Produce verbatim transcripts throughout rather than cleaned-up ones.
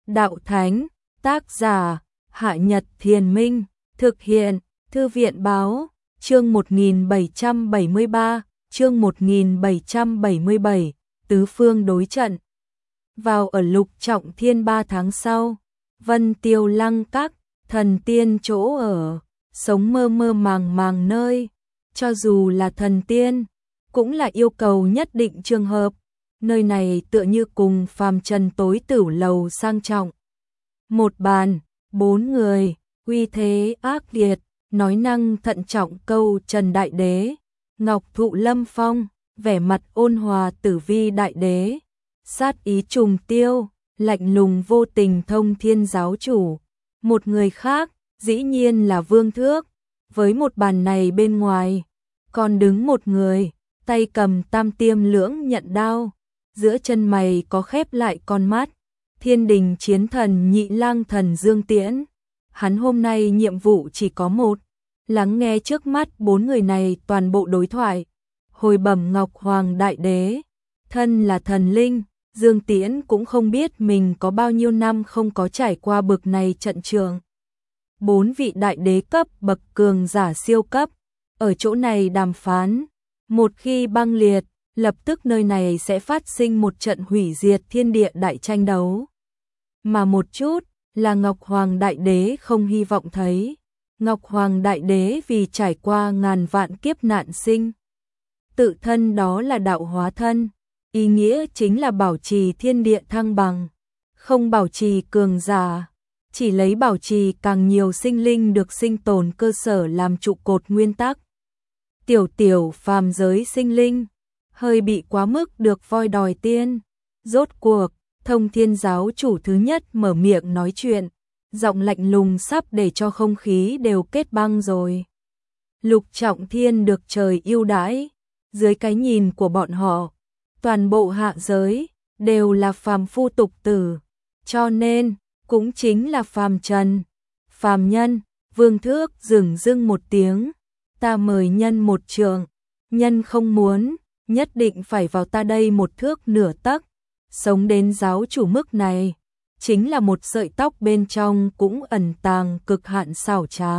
đạo thánh, tác giả, Hạ Nhật Thiền Minh, thực hiện, Thư viện báo, chương một nghìn bảy trăm bảy mươi ba, chương một nghìn bảy trăm bảy mươi bảy, tứ phương đối trận. Vào ở Lục Trọng Thiên ba tháng sau, Vân Tiêu Lăng Các, thần tiên chỗ ở, sống mơ mơ màng màng nơi, cho dù là thần tiên, cũng là yêu cầu nhất định trường hợp, nơi này tựa như cùng phàm trần tối tửu lầu sang trọng. Một bàn, bốn người, uy thế ác liệt, nói năng thận trọng câu Trần Đại Đế, Ngọc Thụ Lâm Phong, vẻ mặt ôn hòa Tử Vi Đại Đế, sát ý trùng tiêu, lạnh lùng vô tình Thông Thiên Giáo Chủ. Một người khác, dĩ nhiên là Vương Thước, với một bàn này bên ngoài, còn đứng một người, tay cầm tam tiêm lưỡng nhận đao, giữa chân mày có khép lại con mắt, Thiên Đình Chiến Thần Nhị Lang Thần Dương Tiễn. Hắn hôm nay nhiệm vụ chỉ có một, lắng nghe trước mắt bốn người này toàn bộ đối thoại, hồi bẩm Ngọc Hoàng Đại Đế, thân là thần linh, Dương Tiễn cũng không biết mình có bao nhiêu năm không có trải qua bực này trận trường. Bốn vị đại đế cấp bậc cường giả siêu cấp, ở chỗ này đàm phán, một khi băng liệt, lập tức nơi này sẽ phát sinh một trận hủy diệt thiên địa đại tranh đấu. Mà một chút, là Ngọc Hoàng Đại Đế không hy vọng thấy. Ngọc Hoàng Đại Đế vì trải qua ngàn vạn kiếp nạn sinh. Tự thân đó là đạo hóa thân, ý nghĩa chính là bảo trì thiên địa thăng bằng, không bảo trì cường giả, chỉ lấy bảo trì càng nhiều sinh linh được sinh tồn cơ sở làm trụ cột nguyên tắc. Tiểu tiểu phàm giới sinh linh, hơi bị quá mức được voi đòi tiên. Rốt cuộc, Thông Thiên Giáo Chủ thứ nhất mở miệng nói chuyện, giọng lạnh lùng sắp để cho không khí đều kết băng rồi. Lục Trọng Thiên được trời yêu đãi, dưới cái nhìn của bọn họ, toàn bộ hạ giới đều là phàm phu tục tử, cho nên cũng chính là phàm trần, phàm nhân. Vương Thước dửng dưng một tiếng, ta mời nhân một trường, nhân không muốn, nhất định phải vào ta đây một thước nửa tấc. Sống đến giáo chủ mức này, chính là một sợi tóc bên trong cũng ẩn tàng cực hạn xảo trá.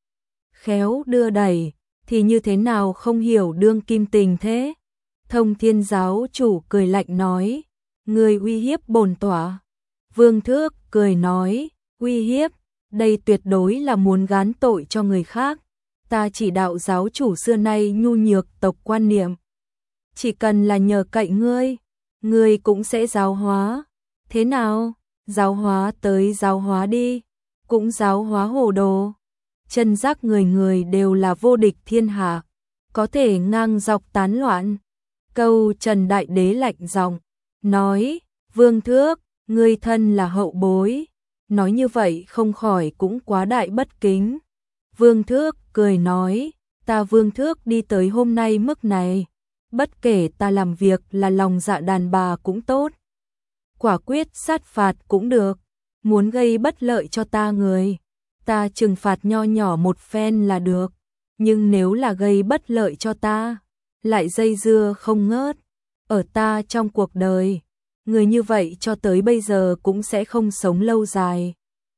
Khéo đưa đẩy, thì như thế nào không hiểu đương kim tình thế? Thông Thiên Giáo Chủ cười lạnh nói, người uy hiếp bổn tọa. Vương Thước cười nói, uy hiếp, đây tuyệt đối là muốn gán tội cho người khác. Ta chỉ đạo giáo chủ xưa nay nhu nhược tộc quan niệm. Chỉ cần là nhờ cậy ngươi, ngươi cũng sẽ giáo hóa. Thế nào? Giáo hóa tới giáo hóa đi, cũng giáo hóa hồ đồ. Chân giác người người đều là vô địch thiên hạ, có thể ngang dọc tán loạn. Câu Trần Đại Đế lạnh giọng nói, Vương Thước, ngươi thân là hậu bối, nói như vậy không khỏi cũng quá đại bất kính. Vương Thước cười nói, ta Vương Thước đi tới hôm nay mức này, bất kể ta làm việc là lòng dạ đàn bà cũng tốt, quả quyết sát phạt cũng được, muốn gây bất lợi cho ta người, ta trừng phạt nho nhỏ một phen là được, nhưng nếu là gây bất lợi cho ta, lại dây dưa không ngớt, ở ta trong cuộc đời, người như vậy cho tới bây giờ cũng sẽ không sống lâu dài.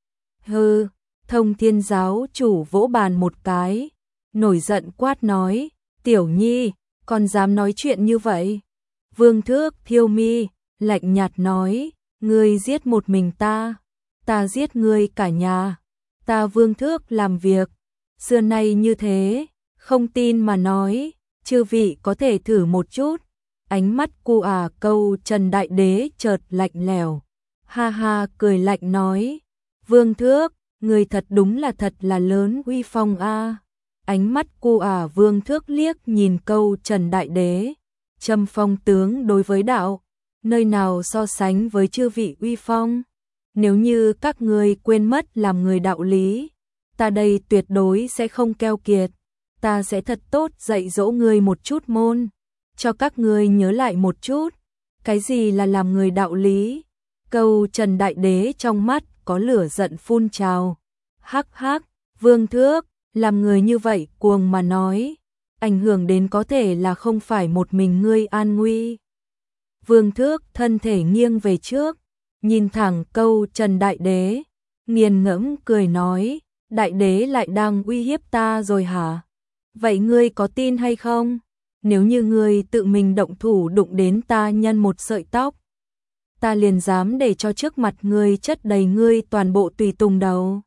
Hừ, Thông Thiên Giáo Chủ vỗ bàn một cái, nổi giận quát nói, Tiểu Nhi, còn dám nói chuyện như vậy? Vương Thước thiêu mi, lạnh nhạt nói, ngươi giết một mình ta, ta giết ngươi cả nhà. Ta Vương Thước làm việc, xưa nay như thế, không tin mà nói, chư vị có thể thử một chút. Ánh mắt cu à câu Trần Đại Đế chợt lạnh lẽo, ha ha cười lạnh nói, Vương Thước, người thật đúng là thật là lớn uy phong a. Ánh mắt cu à Vương Thước liếc nhìn câu Trần Đại Đế, Trâm Phong tướng đối với đạo, nơi nào so sánh với chư vị uy phong. Nếu như các ngươi quên mất làm người đạo lý, ta đây tuyệt đối sẽ không keo kiệt, ta sẽ thật tốt dạy dỗ ngươi một chút môn, cho các ngươi nhớ lại một chút, cái gì là làm người đạo lý. Câu Trần Đại Đế trong mắt có lửa giận phun trào, hắc hắc, Vương Thước, làm người như vậy cuồng mà nói, ảnh hưởng đến có thể là không phải một mình ngươi an nguy. Vương Thước thân thể nghiêng về trước, nhìn thẳng câu Trần Đại Đế, nghiền ngẫm cười nói, Đại Đế lại đang uy hiếp ta rồi hả? Vậy ngươi có tin hay không? Nếu như ngươi tự mình động thủ đụng đến ta nhân một sợi tóc, ta liền dám để cho trước mặt ngươi chất đầy ngươi toàn bộ tùy tùng đầu.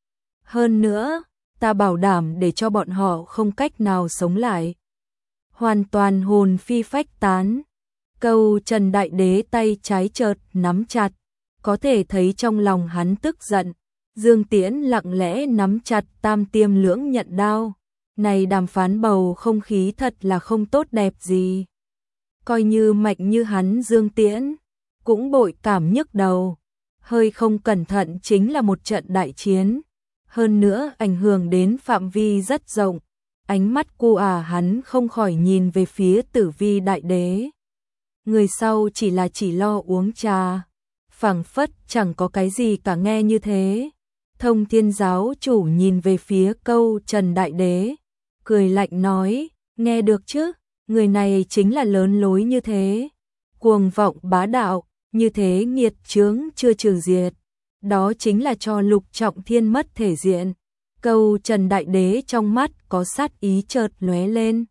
Hơn nữa, ta bảo đảm để cho bọn họ không cách nào sống lại. Hoàn toàn hồn phi phách tán. Câu Trần Đại Đế tay trái chợt nắm chặt, có thể thấy trong lòng hắn tức giận. Dương Tiễn lặng lẽ nắm chặt tam tiêm lưỡng nhận đao. Này đàm phán bầu không khí thật là không tốt đẹp gì. Coi như mạnh như hắn Dương Tiễn, cũng bội cảm nhức đầu. Hơi không cẩn thận chính là một trận đại chiến. Hơn nữa ảnh hưởng đến phạm vi rất rộng. Ánh mắt cu à hắn không khỏi nhìn về phía Tử Vi Đại Đế. Người sau chỉ là chỉ lo uống trà, phảng phất chẳng có cái gì cả nghe như thế. Thông Thiên giáo chủ nhìn về phía câu Trần Đại Đế, cười lạnh nói, nghe được chứ, người này chính là lớn lối như thế. Cuồng vọng bá đạo, như thế nghiệt chướng chưa trừ diệt. Đó chính là cho Lục Trọng Thiên mất thể diện. Câu Trần Đại Đế trong mắt có sát ý chợt lóe lên.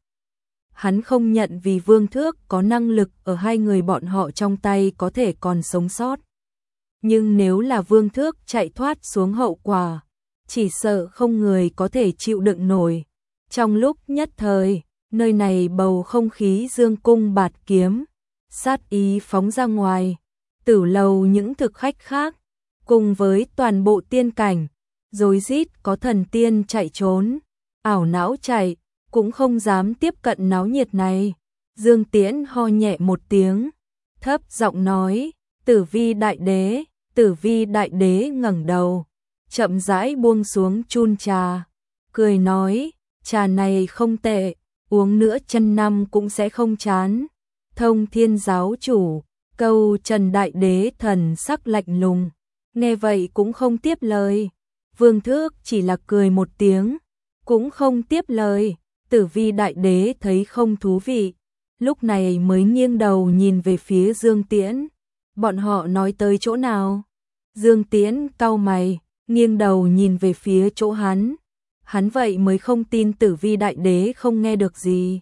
Hắn không nhận vì Vương Thước có năng lực ở hai người bọn họ trong tay có thể còn sống sót. Nhưng nếu là Vương Thước chạy thoát xuống hậu quả, chỉ sợ không người có thể chịu đựng nổi. Trong lúc nhất thời, nơi này bầu không khí dương cung bạt kiếm, sát ý phóng ra ngoài. Tử lầu những thực khách khác, cùng với toàn bộ tiên cảnh, rối rít có thần tiên chạy trốn, ảo não chạy, cũng không dám tiếp cận náo nhiệt này. Dương Tiễn ho nhẹ một tiếng, thấp giọng nói, Tử Vi Đại Đế. Tử Vi Đại Đế ngẩng đầu, chậm rãi buông xuống chun trà, cười nói, trà này không tệ, uống nữa chân năm cũng sẽ không chán. Thông Thiên giáo chủ, câu Trần Đại Đế thần sắc lạnh lùng, nghe vậy cũng không tiếp lời. Vương Thước chỉ là cười một tiếng, cũng không tiếp lời. Tử Vi Đại Đế thấy không thú vị, lúc này mới nghiêng đầu nhìn về phía Dương Tiễn. Bọn họ nói tới chỗ nào? Dương Tiễn cau mày, nghiêng đầu nhìn về phía chỗ hắn. Hắn vậy mới không tin Tử Vi Đại Đế không nghe được gì.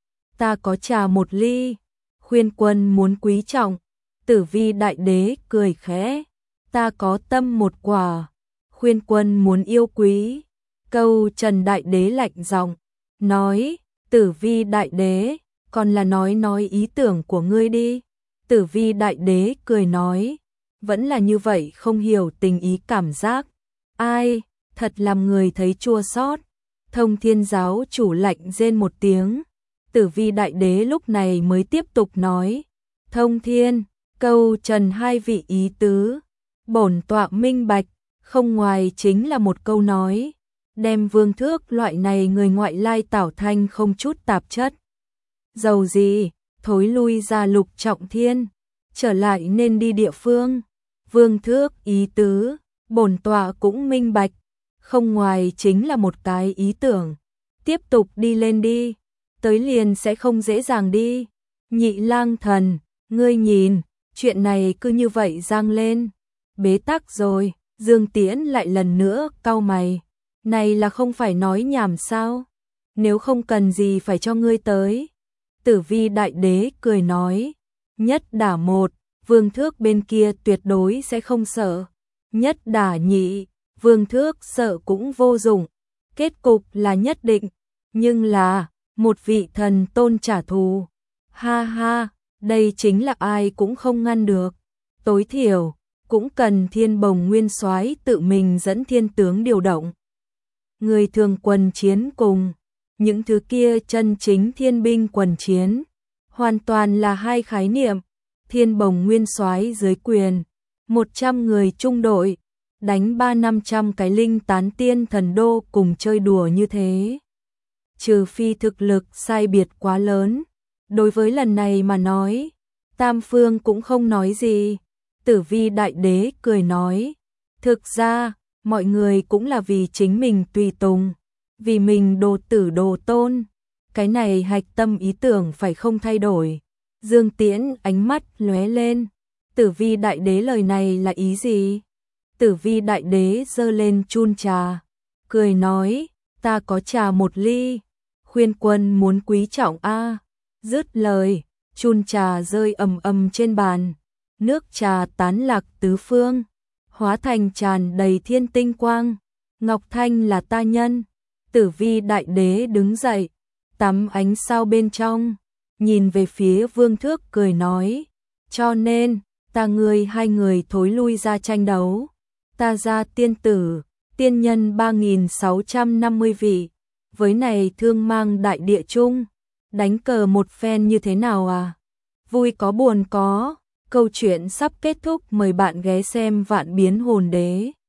Ta có trà một ly, khuyên quân muốn quý trọng. Tử Vi Đại Đế cười khẽ, ta có tâm một quả, khuyên quân muốn yêu quý. Câu Trần Đại Đế lạnh giọng, nói, Tử Vi Đại Đế, còn là nói nói ý tưởng của ngươi đi. Tử Vi Đại Đế cười nói, vẫn là như vậy không hiểu tình ý cảm giác. Ai, thật làm người thấy chua xót. Thông Thiên giáo chủ lạnh rên một tiếng. Tử Vi Đại Đế lúc này mới tiếp tục nói, Thông Thiên, câu Trần hai vị ý tứ, bổn tọa minh bạch, không ngoài chính là một câu nói, đem Vương Thước loại này người ngoại lai tảo thanh không chút tạp chất. Dầu gì, thối lui ra Lục Trọng Thiên, trở lại nên đi địa phương. Vương Thước ý tứ, bổn tọa cũng minh bạch, không ngoài chính là một cái ý tưởng, tiếp tục đi lên đi, tới liền sẽ không dễ dàng đi. Nhị lang thần, ngươi nhìn, chuyện này cứ như vậy giang lên, bế tắc rồi. Dương Tiễn lại lần nữa cau mày, này là không phải nói nhảm sao? Nếu không cần gì phải cho ngươi tới. Tử Vi Đại Đế cười nói, nhất đả một, Vương Thước bên kia tuyệt đối sẽ không sợ. Nhất đả nhị, Vương Thước sợ cũng vô dụng. Kết cục là nhất định, nhưng là một vị thần tôn trả thù. Ha ha, đây chính là ai cũng không ngăn được. Tối thiểu cũng cần Thiên Bồng Nguyên Soái tự mình dẫn thiên tướng điều động. Người thường quần chiến cùng những thứ kia chân chính thiên binh quần chiến, hoàn toàn là hai khái niệm. Thiên Bồng Nguyên Soái dưới quyền, một trăm người trung đội, đánh ba năm trăm cái linh tán tiên thần đô cùng chơi đùa như thế. Trừ phi thực lực sai biệt quá lớn, đối với lần này mà nói, Tam Phương cũng không nói gì. Tử Vi Đại Đế cười nói, thực ra, mọi người cũng là vì chính mình tùy tùng, vì mình đồ tử đồ tôn, cái này hạch tâm ý tưởng phải không thay đổi. Dương Tiễn ánh mắt lóe lên, Tử Vi đại đế lời này là ý gì? Tử Vi đại đế giơ lên chun trà, cười nói, ta có trà một ly, khuyên quân muốn quý trọng a. Dứt lời, chun trà rơi ầm ầm trên bàn, nước trà tán lạc tứ phương, hóa thành tràn đầy thiên tinh quang. Ngọc Thanh là ta nhân. Tử Vi đại đế đứng dậy, tắm ánh sao bên trong, nhìn về phía Vương Thước cười nói, cho nên, ta ngươi hai người thối lui ra tranh đấu, ta ra tiên tử, tiên nhân ba nghìn sáu trăm năm mươi vị, với này thương mang đại địa chung, đánh cờ một phen như thế nào à? Vui có buồn có, câu chuyện sắp kết thúc, mời bạn ghé xem Vạn Biến Hồn Đế.